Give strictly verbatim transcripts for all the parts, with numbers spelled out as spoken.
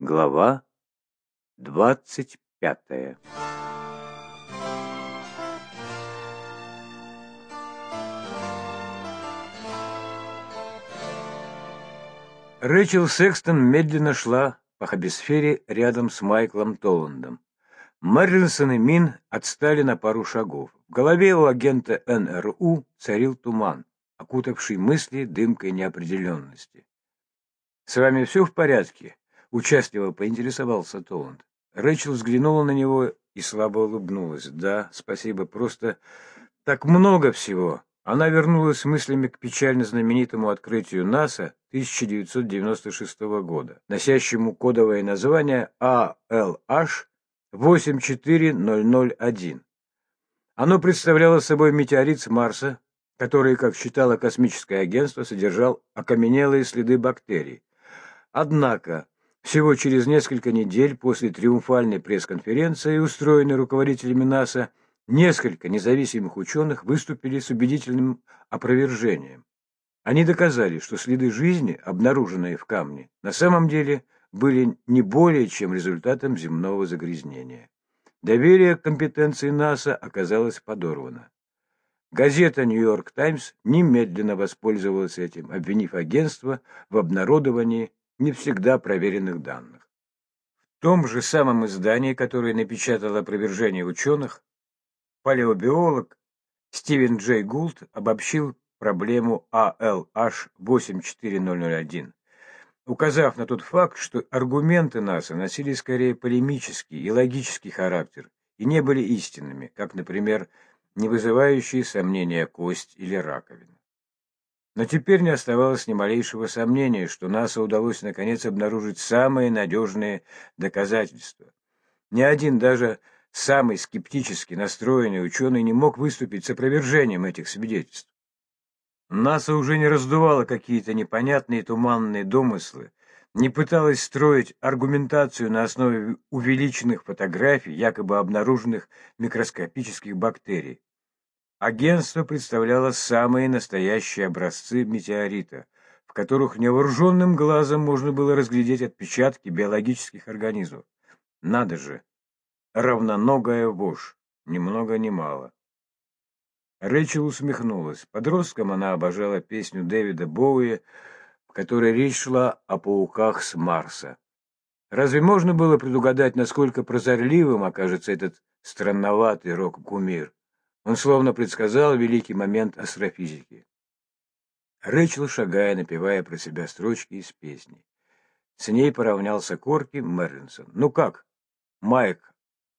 Глава двадцать пятая. Рэйчел Секстон медленно шла по хабисфере рядом с Майклом Толландом. Мэрилсон и Мин отстали на пару шагов. В голове у агента эн эр у царил туман, окутавший мысли дымкой неопределенности. «С вами все в порядке?» — участливо поинтересовался Толланд. Рэйчел взглянула на него и слабо улыбнулась. «Да, спасибо, просто так много всего». Она вернулась с мыслями к печально знаменитому открытию НАСА тысяча девятьсот девяносто шестого года, носящему кодовое название а эл аш восемь четыре ноль ноль один. Оно представляло собой метеорит с Марса, который, как считало космическое агентство, содержал окаменелые следы бактерий. Однако, всего через несколько недель после триумфальной пресс-конференции, устроенной руководителями НАСА, несколько независимых ученых выступили с убедительным опровержением. Они доказали, что следы жизни, обнаруженные в камне, на самом деле были не более чем результатом земного загрязнения. Доверие к компетенции НАСА оказалось подорвано. Газета «Нью-Йорк Таймс» немедленно воспользовалась этим, обвинив агентство в обнародовании не всегда проверенных данных. В том же самом издании, которое напечатало опровержение ученых, палеобиолог Стивен Джей Гулд обобщил проблему а эл аш восемь четыре ноль ноль один, указав на тот факт, что аргументы НАСА носили скорее полемический и логический характер и не были истинными, как, например, не вызывающие сомнения кость или раковина. Но теперь не оставалось ни малейшего сомнения, что НАСА удалось наконец обнаружить самые надежные доказательства. Ни один, даже самый скептически настроенный ученый не мог выступить с опровержением этих свидетельств. НАСА уже не раздувало какие-то непонятные туманные домыслы, не пыталась строить аргументацию на основе увеличенных фотографий, якобы обнаруженных микроскопических бактерий. Агентство представляло самые настоящие образцы метеорита, в которых невооруженным глазом можно было разглядеть отпечатки биологических организмов. Надо же! Равноногая вошь, ни много ни мало. Рэйчел усмехнулась. Подростком она обожала песню Дэвида Боуи, в которой речь шла о пауках с Марса. Разве можно было предугадать, насколько прозорливым окажется этот странноватый рок-кумир? Он словно предсказал великий момент астрофизики. Рэйчел, шагая, напевая про себя строчки из песни. С ней поравнялся Корки Мерлинсон. «Ну как, Майк,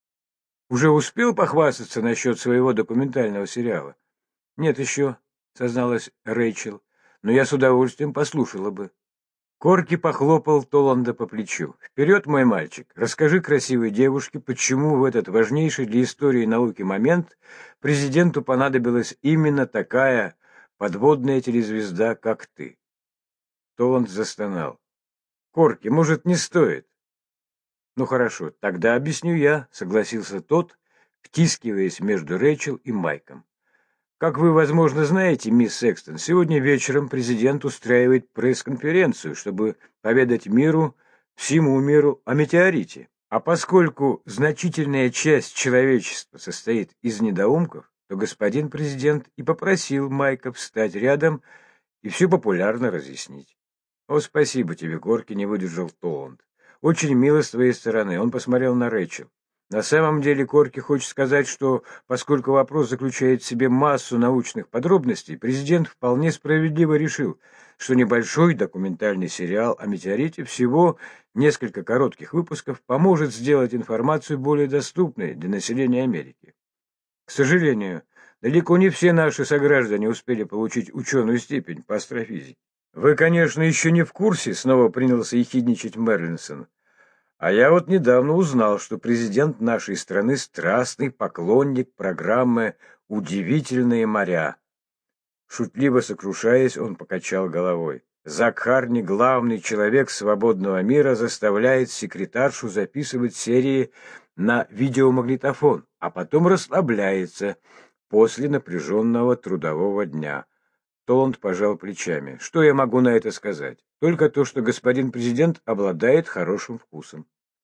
уже успел похвастаться насчет своего документального сериала?» «Нет еще», — созналась Рэйчел, — «но я с удовольствием послушала бы». Корки похлопал Толланда по плечу. «Вперед, мой мальчик, расскажи красивой девушке, почему в этот важнейший для истории науки момент президенту понадобилась именно такая подводная телезвезда, как ты». Толланд застонал. «Корки, может, не стоит?» «Ну хорошо, тогда объясню я», — согласился тот, втискиваясь между Рэйчел и Майком. «Как вы, возможно, знаете, мисс Секстон, сегодня вечером президент устраивает пресс-конференцию, чтобы поведать миру, всему миру о метеорите. А поскольку значительная часть человечества состоит из недоумков, то господин президент и попросил Майка встать рядом и все популярно разъяснить». «О, спасибо тебе, Корки», — не выдержал Толланд. «Очень мило с твоей стороны». Он посмотрел на Рэйчел. На самом деле Корки хочет сказать, что, поскольку вопрос заключает в себе массу научных подробностей, президент вполне справедливо решил, что небольшой документальный сериал о метеорите, всего несколько коротких выпусков, поможет сделать информацию более доступной для населения Америки. К сожалению, далеко не все наши сограждане успели получить ученую степень по астрофизике. «Вы, конечно, еще не в курсе», — снова принялся ехидничать Мерлинсон. «А я вот недавно узнал, что президент нашей страны страстный поклонник программы «Удивительные моря». Шутливо сокрушаясь, он покачал головой. Зак Харни, главный человек свободного мира, заставляет секретаршу записывать серии на видеомагнитофон, а потом расслабляется после напряженного трудового дня. Толланд пожал плечами. «Что я могу на это сказать? Только то, что господин президент обладает хорошим вкусом.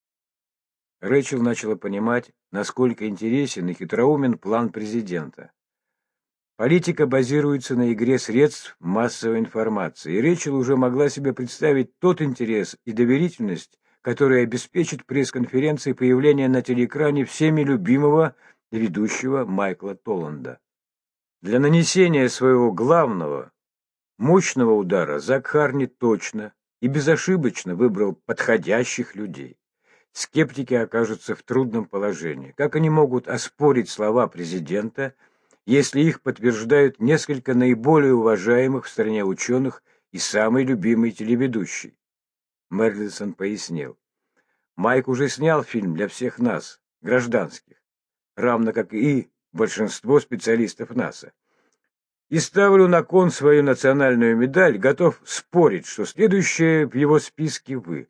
Рэйчел начала понимать, насколько интересен и хитроумен план президента. Политика базируется на игре средств массовой информации, и Рэйчел уже могла себе представить тот интерес и доверительность, которые обеспечат пресс-конференции появления на телеэкране всеми любимого ведущего Майкла Толланда. Для нанесения своего главного, мощного удара Зак Харни точно и безошибочно выбрал подходящих людей. Скептики окажутся в трудном положении. Как они могут оспорить слова президента, если их подтверждают несколько наиболее уважаемых в стране ученых и самый любимый телеведущий? Мерлисон пояснил. Майк уже снял фильм для всех нас, гражданских, равно как и большинство специалистов НАСА. И ставлю на кон свою национальную медаль, готов спорить, что следующее в его списке вы.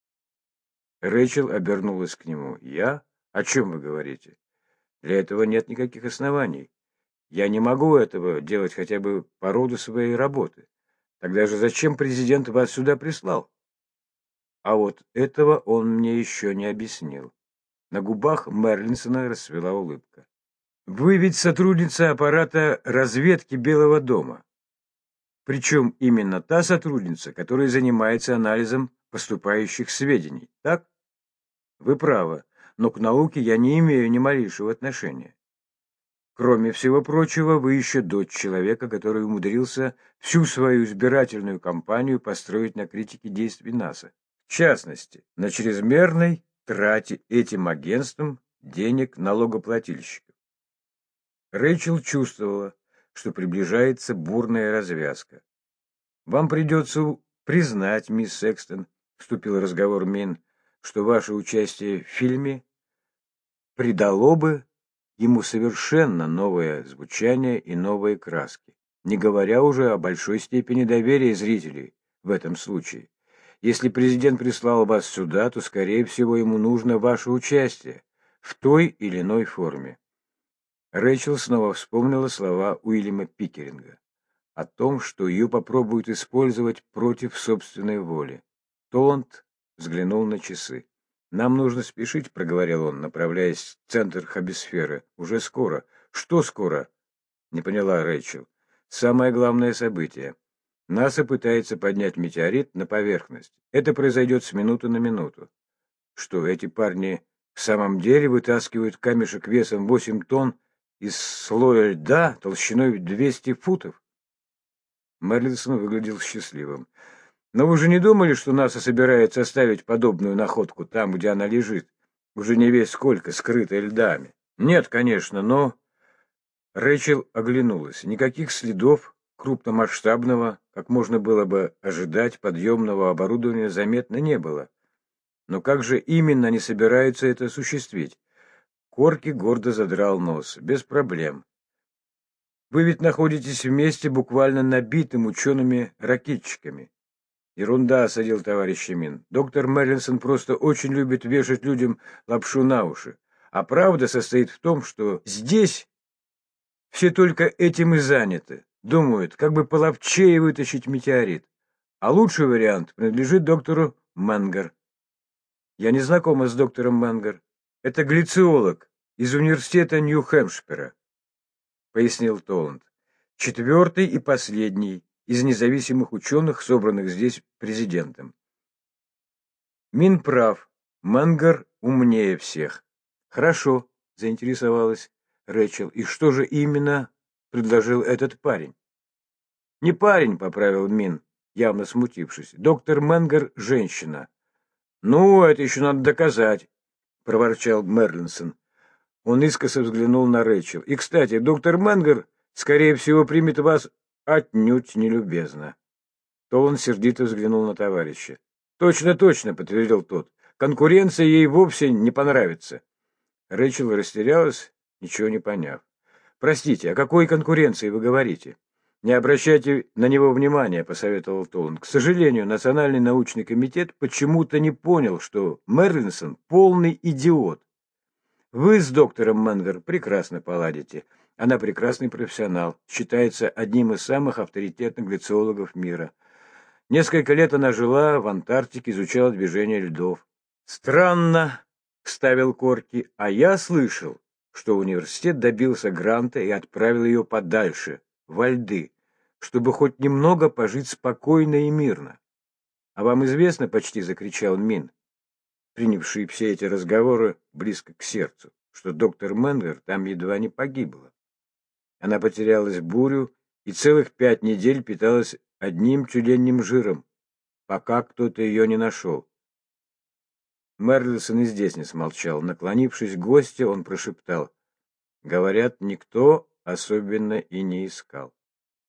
Рэйчел обернулась к нему. «Я? О чем вы говорите? Для этого нет никаких оснований. Я не могу этого делать хотя бы по роду своей работы. Тогда же зачем президент вас сюда прислал?» А вот этого он мне еще не объяснил. На губах Мерлинсона расцвела улыбка. «Вы ведь сотрудница аппарата разведки Белого дома. Причем именно та сотрудница, которая занимается анализом поступающих сведений, так? Вы правы, но к науке я не имею ни малейшего отношения. Кроме всего прочего, вы еще дочь человека, который умудрился всю свою избирательную кампанию построить на критике действий НАСА. В частности, на чрезмерной трате этим агентством денег налогоплательщиков. Рэйчел чувствовала, что приближается бурная развязка. «Вам придется признать, мисс Секстон», — вступил в разговор Мин, «что ваше участие в фильме придало бы ему совершенно новое звучание и новые краски, не говоря уже о большой степени доверия зрителей в этом случае. Если президент прислал вас сюда, то, скорее всего, ему нужно ваше участие в той или иной форме». Рэйчел снова вспомнила слова Уильяма Пикеринга о том, что ее попробуют использовать против собственной воли. Толланд взглянул на часы. «Нам нужно спешить», — проговорил он, направляясь в центр хабисферы. «Уже скоро». «Что скоро?» — не поняла Рэйчел. «Самое главное событие. НАСА пытается поднять метеорит на поверхность. Это произойдет с минуты на минуту». «Что, эти парни в самом деле вытаскивают камешек весом восемь тонн из слоя льда толщиной в двести футов?» Мерлинсон выглядел счастливым. «Но вы же не думали, что НАСА собирается оставить подобную находку там, где она лежит, уже не весь сколько, скрытой льдами?» «Нет, конечно, но...» Рэйчел оглянулась. Никаких следов крупномасштабного, как можно было бы ожидать, подъемного оборудования заметно не было. Но как же именно они собираются это осуществить? Корки гордо задрал нос. «Без проблем. Вы ведь находитесь в месте, буквально набитым учеными-ракетчиками». «Ерунда», — осадил товарищ Мин. «Доктор Мерлинсон просто очень любит вешать людям лапшу на уши. А правда состоит в том, что здесь все только этим и заняты. Думают, как бы половчее вытащить метеорит. А лучший вариант принадлежит доктору Менгер». «Я не знакома с доктором Менгер. Это глициолог из университета Нью-Хэмпшира», — пояснил Толланд. «Четвертый и последний из независимых ученых, собранных здесь президентом. Мин прав. Менгер умнее всех». «Хорошо», — заинтересовалась Рэйчел. «И что же именно предложил этот парень?» «Не парень», — поправил Мин, явно смутившись. «Доктор Менгер — женщина». «Ну, это еще надо доказать», — проворчал Мерлинсон. Он искоса взглянул на Рэйчел. «И, кстати, доктор Менгер, скорее всего, примет вас отнюдь нелюбезно». То он сердито взглянул на товарища. «Точно, точно», — подтвердил тот. «Конкуренция ей вовсе не понравится». Рэйчел растерялась, ничего не поняв. «Простите, о какой конкуренции вы говорите?» «Не обращайте на него внимания», — посоветовал Толланд. «К сожалению, Национальный научный комитет почему-то не понял, что Мерлинсон — полный идиот. Вы с доктором Менгер прекрасно поладите. Она прекрасный профессионал, считается одним из самых авторитетных глициологов мира. Несколько лет она жила в Антарктике, изучала движение льдов. Странно, вставил Корки, а я слышал, что университет добился гранта и отправил ее подальше, во льды, чтобы хоть немного пожить спокойно и мирно. А вам известно, почти закричал Мин, принявший все эти разговоры близко к сердцу, что доктор Менгер там едва не погибла. Она потерялась в бурю и целых пять недель питалась одним тюленьим жиром, пока кто-то ее не нашел. Мерлисон и здесь не смолчал. Наклонившись к гостю, он прошептал: «Говорят, никто особенно и не искал».